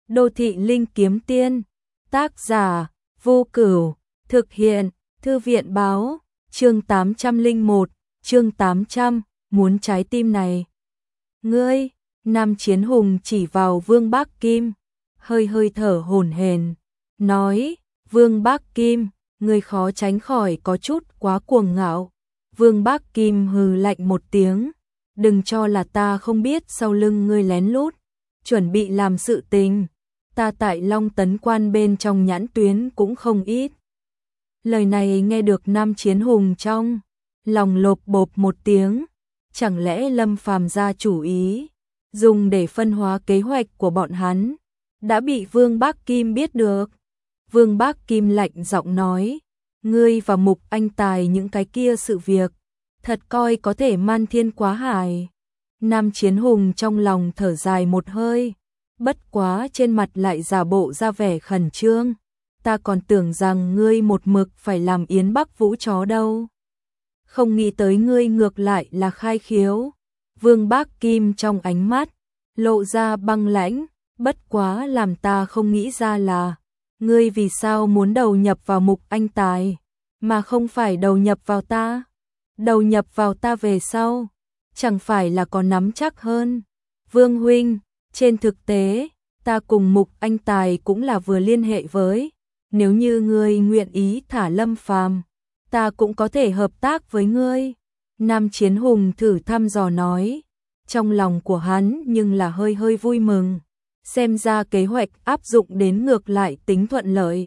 Đô thị linh kiếm tiên, tác giả, Vô Cửu, thực hiện, Thư viện báo, chương 801, chương 800, muốn trái tim này. Ngươi, Nam Chiến Hùng chỉ vào Vương Bác Kim, hơi hơi thở hổn hển, nói, Vương Bác Kim, ngươi khó tránh khỏi có chút quá cuồng ngạo. Vương Bác Kim hừ lạnh một tiếng, đừng cho là ta không biết sau lưng ngươi lén lút, chuẩn bị làm sự tình. Ta tại Long Tấn Quan bên trong nhãn tuyến cũng không ít. Lời này nghe được Nam Chiến Hùng trong lòng lộp bộp một tiếng, chẳng lẽ Lâm Phàm ra chủ ý, dùng để phân hóa kế hoạch của bọn hắn, đã bị Vương Bác Kim biết được. Vương Bác Kim lạnh giọng nói, ngươi và Mục Anh Tài những cái kia sự việc, thật coi có thể man thiên quá hải. Nam Chiến Hùng trong lòng thở dài một hơi, bất quá trên mặt lại giả bộ ra vẻ khẩn trương. Ta còn tưởng rằng ngươi một mực phải làm Yến Bắc Vũ chó đâu. Không nghĩ tới ngươi ngược lại là khai khiếu. Vương Bác Kim trong ánh mắt lộ ra băng lãnh, bất quá làm ta không nghĩ ra là ngươi vì sao muốn đầu nhập vào Mục Anh Tài, mà không phải đầu nhập vào ta. Đầu nhập vào ta về sau, chẳng phải là có nắm chắc hơn. Vương huynh, trên thực tế, ta cùng Mục Anh Tài cũng là vừa liên hệ với, nếu như ngươi nguyện ý thả Lâm Phàm, ta cũng có thể hợp tác với ngươi. Nam Chiến Hùng thử thăm dò nói, trong lòng của hắn nhưng là hơi hơi vui mừng, xem ra kế hoạch áp dụng đến ngược lại tính thuận lợi.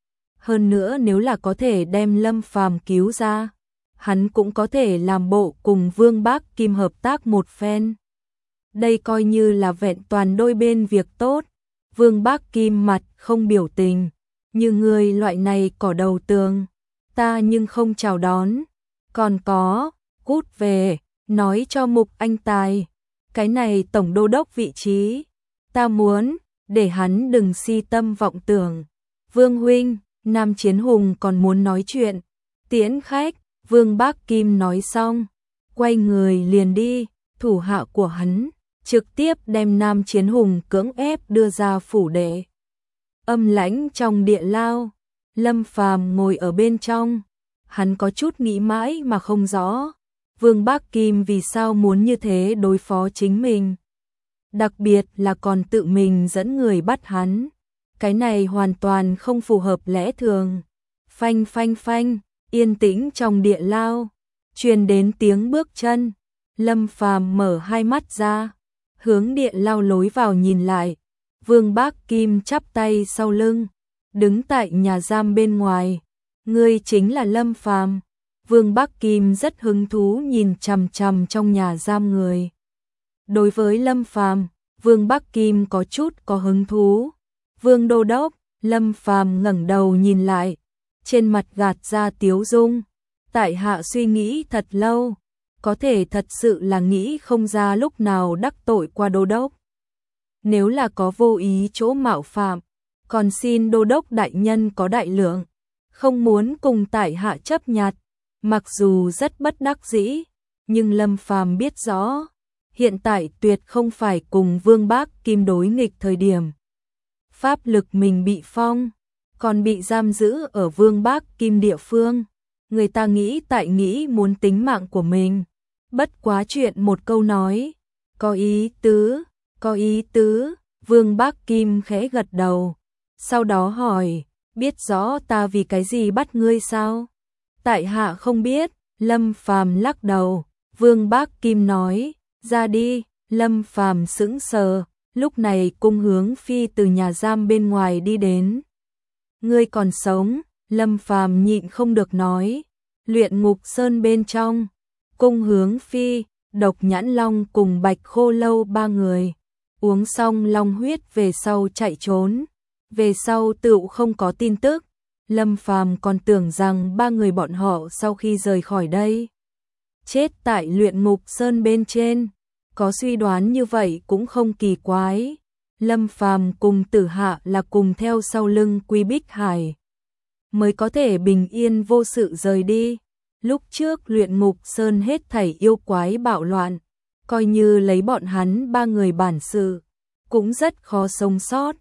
Hơn nữa nếu là có thể đem Lâm Phàm cứu ra, hắn cũng có thể làm bộ cùng Vương Bác Kim hợp tác một phen. Đây coi như là vẹn toàn đôi bên việc tốt. Vương Bác Kim mặt không biểu tình, như người loại này cỏ đầu tường, ta nhưng không chào đón. Còn có, cút về, nói cho Mục Anh Tài, cái này tổng đô đốc vị trí, ta muốn, để hắn đừng si tâm vọng tưởng. Vương huynh, Nam Chiến Hùng còn muốn nói chuyện, tiễn khách. Vương Bác Kim nói xong, quay người liền đi, thủ hạ của hắn trực tiếp đem Nam Chiến Hùng cưỡng ép đưa ra phủ đệ. Âm lãnh trong địa lao, Lâm Phàm ngồi ở bên trong, hắn có chút nghĩ mãi mà không rõ, Vương Bác Kim vì sao muốn như thế đối phó chính mình. Đặc biệt là còn tự mình dẫn người bắt hắn, cái này hoàn toàn không phù hợp lẽ thường. Phanh phanh phanh, yên tĩnh trong địa lao, truyền đến tiếng bước chân. Lâm Phàm mở hai mắt ra, hướng địa lao lối vào nhìn lại. Vương Bác Kim chắp tay sau lưng, đứng tại nhà giam bên ngoài. Ngươi chính là Lâm Phàm? Vương Bác Kim rất hứng thú nhìn chằm chằm trong nhà giam người. Đối với Lâm Phàm, Vương Bác Kim có chút có hứng thú. Vương đô đốc, Lâm Phàm ngẩng đầu nhìn lại, trên mặt gạt ra tiếu dung. Tại hạ suy nghĩ thật lâu, có thể thật sự là nghĩ không ra lúc nào đắc tội qua đô đốc. Nếu là có vô ý chỗ mạo phạm, còn xin đô đốc đại nhân có đại lượng, không muốn cùng tại hạ chấp nhặt. Mặc dù rất bất đắc dĩ, nhưng Lâm Phàm biết rõ, hiện tại tuyệt không phải cùng Vương Bác Kim đối nghịch thời điểm. Pháp lực mình bị phong, còn bị giam giữ ở Vương Bác Kim địa phương, người ta nghĩ muốn tính mạng của mình. Bất quá chuyện một câu nói, có ý tứ, có ý tứ. Vương Bác Kim khẽ gật đầu, sau đó hỏi, biết rõ ta vì cái gì bắt ngươi sao? Tại hạ không biết. Lâm Phàm lắc đầu. Vương Bác Kim nói, ra đi. Lâm Phàm sững sờ, lúc này Cung Hướng Phi từ nhà giam bên ngoài đi đến. Ngươi còn sống? Lâm Phàm nhịn không được nói. Luyện Ngục Sơn bên trong, Cung Hướng Phi, Độc Nhãn Long cùng Bạch Khô Lâu ba người uống xong long huyết về sau chạy trốn, về sau tựu không có tin tức. Lâm Phàm còn tưởng rằng ba người bọn họ sau khi rời khỏi đây chết tại Luyện Ngục Sơn bên trên, có suy đoán như vậy cũng không kỳ quái. Lâm Phàm cùng Tử Hạ là cùng theo sau lưng Quy Bích Hải mới có thể bình yên vô sự rời đi. Lúc trước Luyện Ngục Sơn hết thảy yêu quái bạo loạn, coi như lấy bọn hắn ba người bản sự, cũng rất khó sống sót.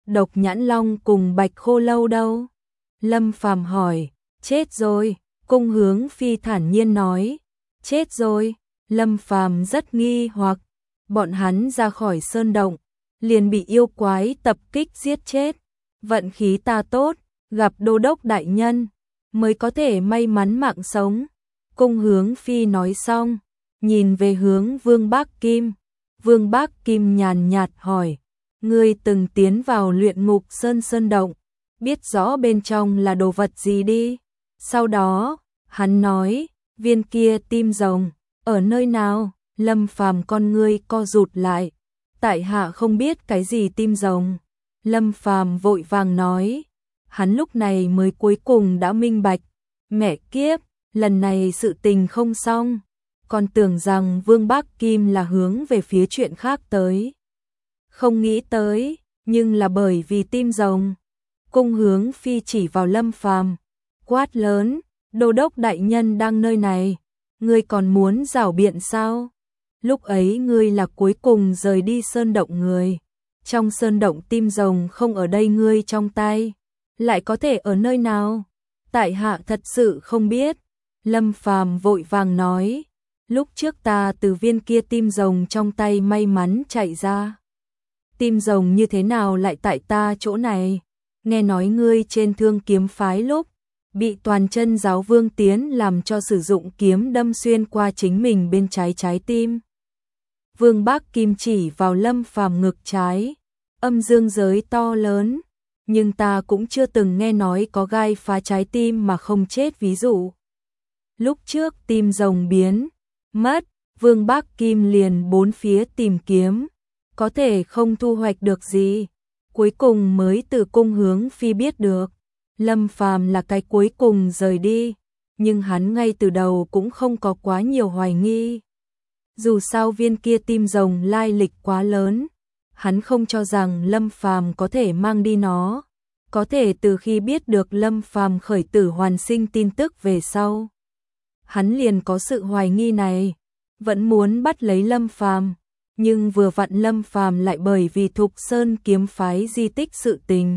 Độc Nhãn Long cùng Bạch Khô Lâu đâu? Lâm Phàm hỏi. Chết rồi, Cung Hướng Phi thản nhiên nói. Chết rồi, Lâm Phàm rất nghi hoặc. Bọn hắn ra khỏi sơn động, liền bị yêu quái tập kích giết chết. Vận khí ta tốt, gặp đô đốc đại nhân, mới có thể may mắn mạng sống. Cung Hướng Phi nói xong, nhìn về hướng Vương Bác Kim. Vương Bác Kim nhàn nhạt hỏi, ngươi từng tiến vào Luyện Ngục Sơn động, biết rõ bên trong là đồ vật gì đi. Sau đó, hắn nói, viên kia tim rồng, ở nơi nào? Lâm Phàm con ngươi co rụt lại. Tại hạ không biết cái gì tim rồng. Lâm Phàm vội vàng nói. Hắn lúc này mới cuối cùng đã minh bạch. Mẹ kiếp, lần này sự tình không xong. Còn tưởng rằng Vương Bác Kim là hướng về phía chuyện khác tới. Không nghĩ tới, nhưng là bởi vì tim rồng. Cung Hướng Phi chỉ vào Lâm Phàm, quát lớn, đô đốc đại nhân đang nơi này, ngươi còn muốn giảo biện sao? Lúc ấy ngươi là cuối cùng rời đi sơn động người. Trong sơn động tim rồng không ở đây ngươi trong tay, lại có thể ở nơi nào? Tại hạ thật sự không biết. Lâm Phàm vội vàng nói, lúc trước ta từ viên kia tim rồng trong tay may mắn chạy ra. Tim rồng như thế nào lại tại ta chỗ này? Nghe nói ngươi trên Thương Kiếm phái lúc bị Toàn Chân giáo Vương Tiến làm cho sử dụng kiếm đâm xuyên qua chính mình bên trái tim. Vương Bác Kim chỉ vào Lâm Phàm ngực trái, âm dương giới to lớn, nhưng ta cũng chưa từng nghe nói có gai phá trái tim mà không chết ví dụ. Lúc trước tim rồng biến mất, Vương Bác Kim liền bốn phía tìm kiếm, có thể không thu hoạch được gì, cuối cùng mới từ Cung Hướng Phi biết được. Lâm Phàm là cái cuối cùng rời đi, nhưng hắn ngay từ đầu cũng không có quá nhiều hoài nghi. Dù sao viên kia tim rồng lai lịch quá lớn, hắn không cho rằng Lâm Phàm có thể mang đi nó. Có thể từ khi biết được Lâm Phàm khởi tử hoàn sinh tin tức về sau, hắn liền có sự hoài nghi này, vẫn muốn bắt lấy Lâm Phàm, nhưng vừa vặn Lâm Phàm lại bởi vì Thục Sơn kiếm phái di tích sự tình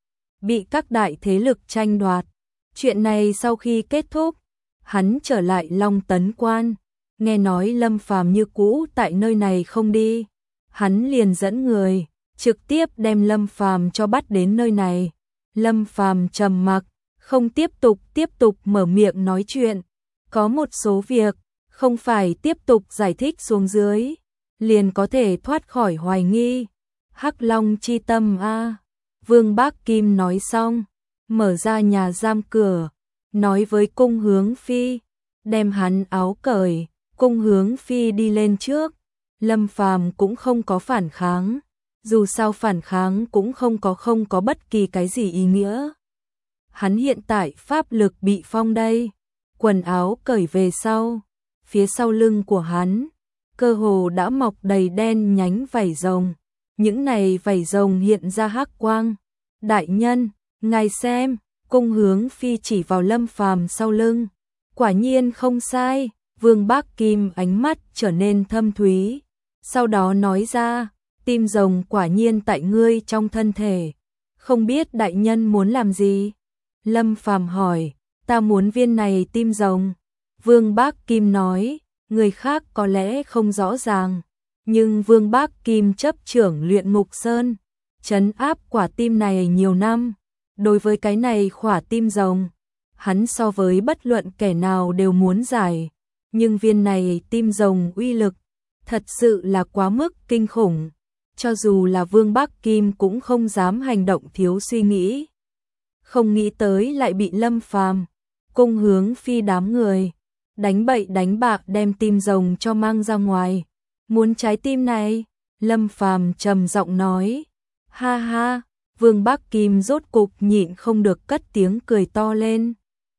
bị các đại thế lực tranh đoạt. Chuyện này sau khi kết thúc, hắn trở lại Long Tấn Quan, nghe nói Lâm Phàm như cũ tại nơi này không đi, hắn liền dẫn người trực tiếp đem Lâm Phàm cho bắt đến nơi này. Lâm Phàm trầm mặc, không tiếp tục mở miệng nói chuyện, có một số việc không phải tiếp tục giải thích xuống dưới liền có thể thoát khỏi hoài nghi. Hắc Long chi tâm a. Vương Bác Kim nói xong, mở ra nhà giam cửa, nói với Cung Hướng Phi, đem hắn áo cởi. Cung Hướng Phi đi lên trước, Lâm Phàm cũng không có phản kháng, dù sao phản kháng cũng không có bất kỳ cái gì ý nghĩa. Hắn hiện tại pháp lực bị phong đây, quần áo cởi về sau, phía sau lưng của hắn cơ hồ đã mọc đầy đen nhánh vảy rồng, những này vảy rồng hiện ra hắc quang. Đại nhân, ngài xem, Cung Hướng Phi chỉ vào Lâm Phàm sau lưng, quả nhiên không sai. Vương Bác Kim ánh mắt trở nên thâm thúy, sau đó nói ra, tim rồng quả nhiên tại ngươi trong thân thể, không biết đại nhân muốn làm gì? Lâm Phàm hỏi, ta muốn viên này tim rồng. Vương Bác Kim nói, người khác có lẽ không rõ ràng, nhưng Vương Bác Kim chấp trưởng Luyện Ngục Sơn, trấn áp quả tim này nhiều năm, đối với cái này khỏa tim rồng, hắn so với bất luận kẻ nào đều muốn giải. Nhưng viên này tim rồng uy lực thật sự là quá mức kinh khủng, cho dù là Vương Bác Kim cũng không dám hành động thiếu suy nghĩ. Không nghĩ tới lại bị Lâm Phàm, Cung Hướng Phi đám người đánh bậy đánh bạ đem tim rồng cho mang ra ngoài. Muốn trái tim này? Lâm Phàm trầm giọng nói. Ha ha, Vương Bác Kim rốt cục nhịn không được cất tiếng cười to lên.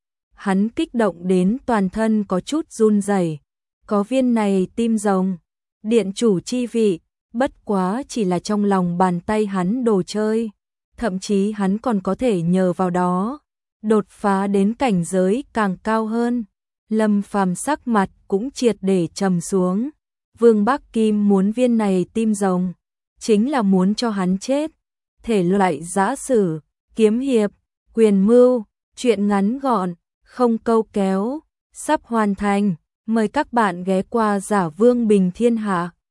Hắn kích động đến toàn thân có chút run rẩy. Có viên này tim rồng, điện chủ chi vị, bất quá chỉ là trong lòng bàn tay hắn đồ chơi, thậm chí hắn còn có thể nhờ vào đó đột phá đến cảnh giới càng cao hơn. Lâm Phàm sắc mặt cũng triệt để trầm xuống. Vương Bác Kim muốn viên này tim rồng, chính là muốn cho hắn chết. thể loại giã sử, kiếm hiệp, quyền mưu, truyện ngắn gọn, không câu kéo, sắp hoàn thành. Mời các bạn ghé qua Giả Vương Bình Thiên Hạ.